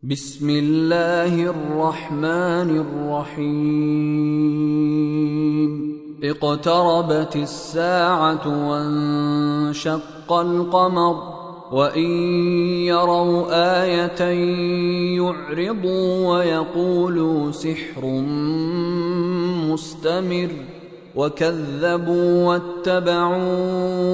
بسم الله الرحمن الرحيم اقتربت الساعة وانشق القمر وإن يروا آية يعرضوا ويقولوا سحر مستمر وكذبوا واتبعوا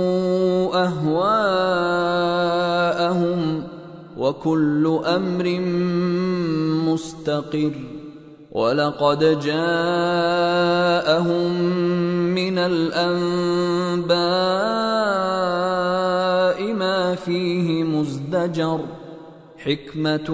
أهواءهم وكل أمر مستقر ولقد جاءهم من الأنباء ما فيه مزدجر حكمة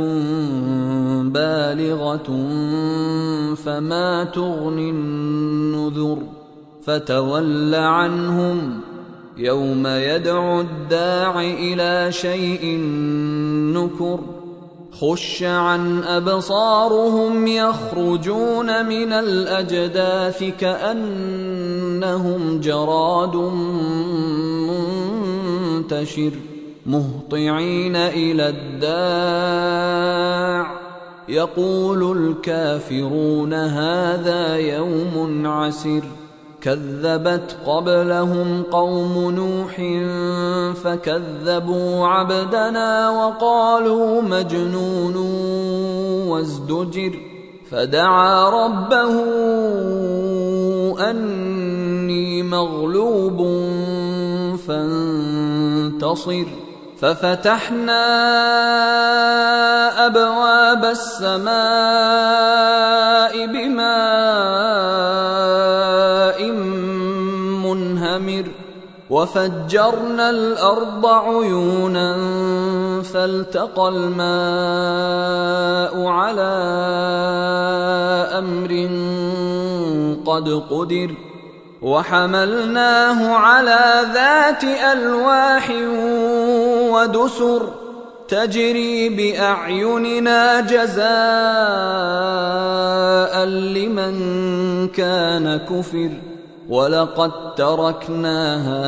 بالغة فما تغني النذر فتول عنهم يوم يدعو الداع إلى شيء نكر خش عن أبصارهم يخرجون من الأجداث كأنهم جراد منتشر مهطعين إلى الداع يقول الكافرون هذا يوم عسر كذبت قبلهم قوم نوح فكذبوا عبدنا وقالوا مجنون وازدجر فدعا ربه أني مغلوب فانتصر ففتحنا أبواب السماء بماء منهمر وفجرنا الأرض عيونا فالتقى الماء على أمر قد قدر وحملناه على ذات ألواح ودسر تجري بأعيننا جزاء لمن كان كفر ولقد تركناها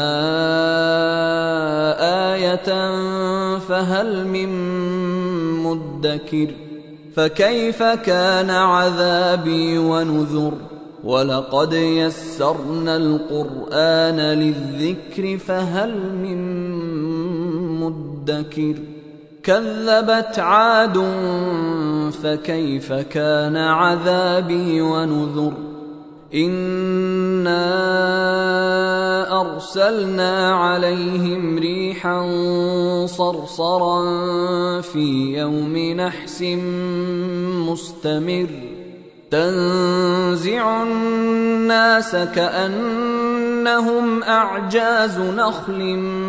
آية فهل من مدكر فكيف كان عذابي ونذر ولقد يسرنا القرآن للذكر فهل من مدكر كذبت عاد فكيف كان عذابي ونذر إنا أرسلنا عليهم ريحا صرصرا في يوم نحس مستمر تنزع الناس كأنهم أعجاز نخل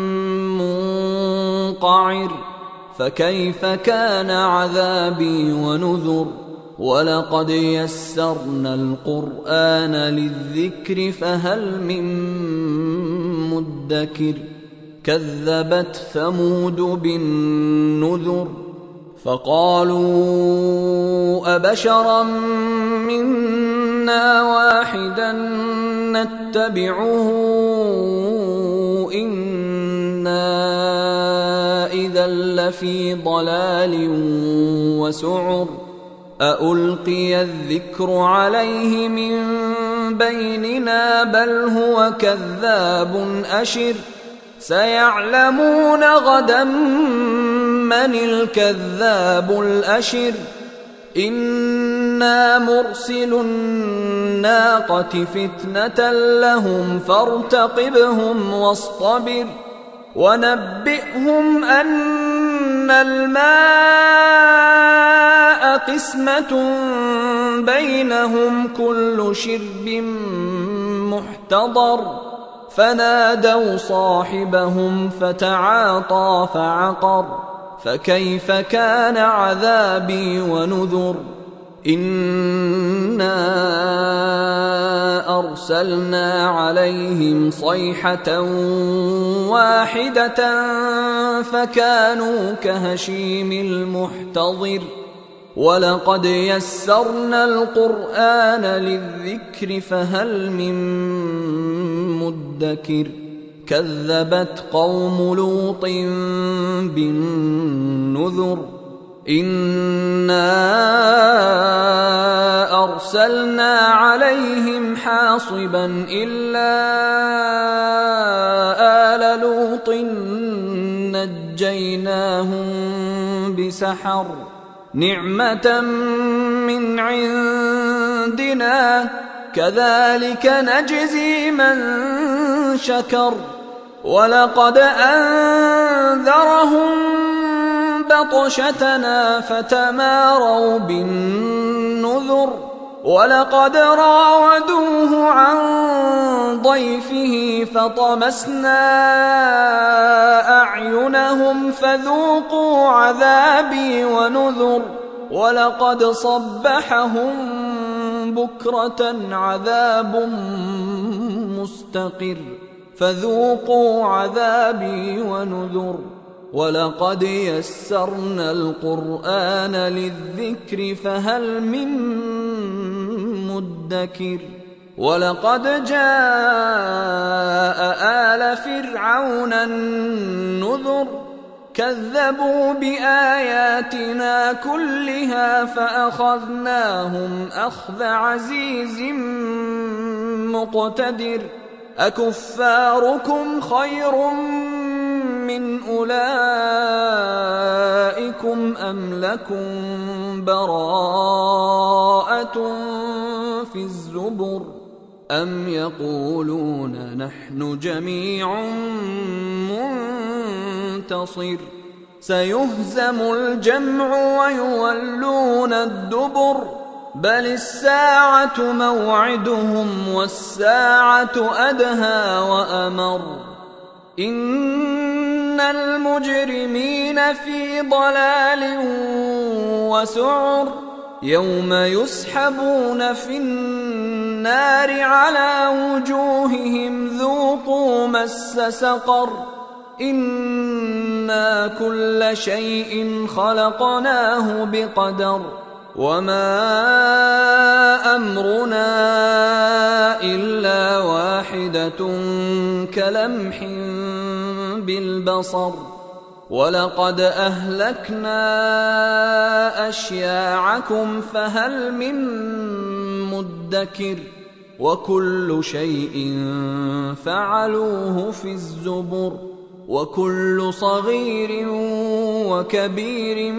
منقعر فكيف كان عذابي ونذر ولقد يسرنا القرآن للذكر فهل من مدكر كذبت ثمود بالنذر فقالوا أبشرا منا واحدا نتبعه إنا إذا لفي ضلال وسعر أألقي الذكر عليه من بيننا بل هو كذاب أشر سيعلمون غدا من الكذاب الأشر إنا مرسل الناقة فتنة لهم فارتقبهم واصطبر ونبئهم أن الماء قسمة بينهم كل شرب محتضر فنادوا صاحبهم فتعاطى فعقر فكيف كان عذابي ونذر إنا أرسلنا عليهم صيحة واحدة فكانوا كهشيم المحتضر ولقد يسرنا القرآن للذكر فهل من مدكر كذبت قوم لوط بالنذر إنا أرسلنا عليهم حاصبا إلا آل لوط نجيناهم بسحر نعمة من عندنا كذلك نجزي من شكر ولقد أنذرهم بطشتنا فتماروا بالنذر ولقد راودوه عن ضيفه فطمسنا أعينهم فذوقوا عذابي ونذر ولقد صبحهم بكرة عذاب مستقر فذوقوا عذابي ونذر ولقد يسرنا القرآن للذكر فهل من مدكر ولقد جاء آل فرعون النذر كذبوا بآياتنا كلها فأخذناهم أخذ عزيز مقتدر أكفاركم خير من أولئكم أم لكم براءة في الزبر أم يقولون نحن جميع منتصر سيهزم الجمع ويولون الدبر بل الساعة موعدهم والساعة أدهى وأمر إن المجرمين في ضلال وسعر يوم يسحبون في النار على وجوههم ذوقوا مس سقر إنا كل شيء خلقناه بقدر وما أمرنا إلا واحدة كلمح بالبصر ولقد أهلكنا أشياعكم فهل من مدكر وكل شيء فعلوه في الزبر وكل صغير وكبير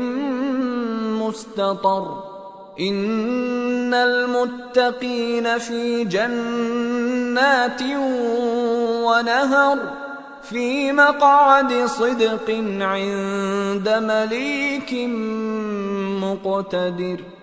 مستطر إن المتقين في جنات ونهر في مقعد صدق عند مليك مقتدر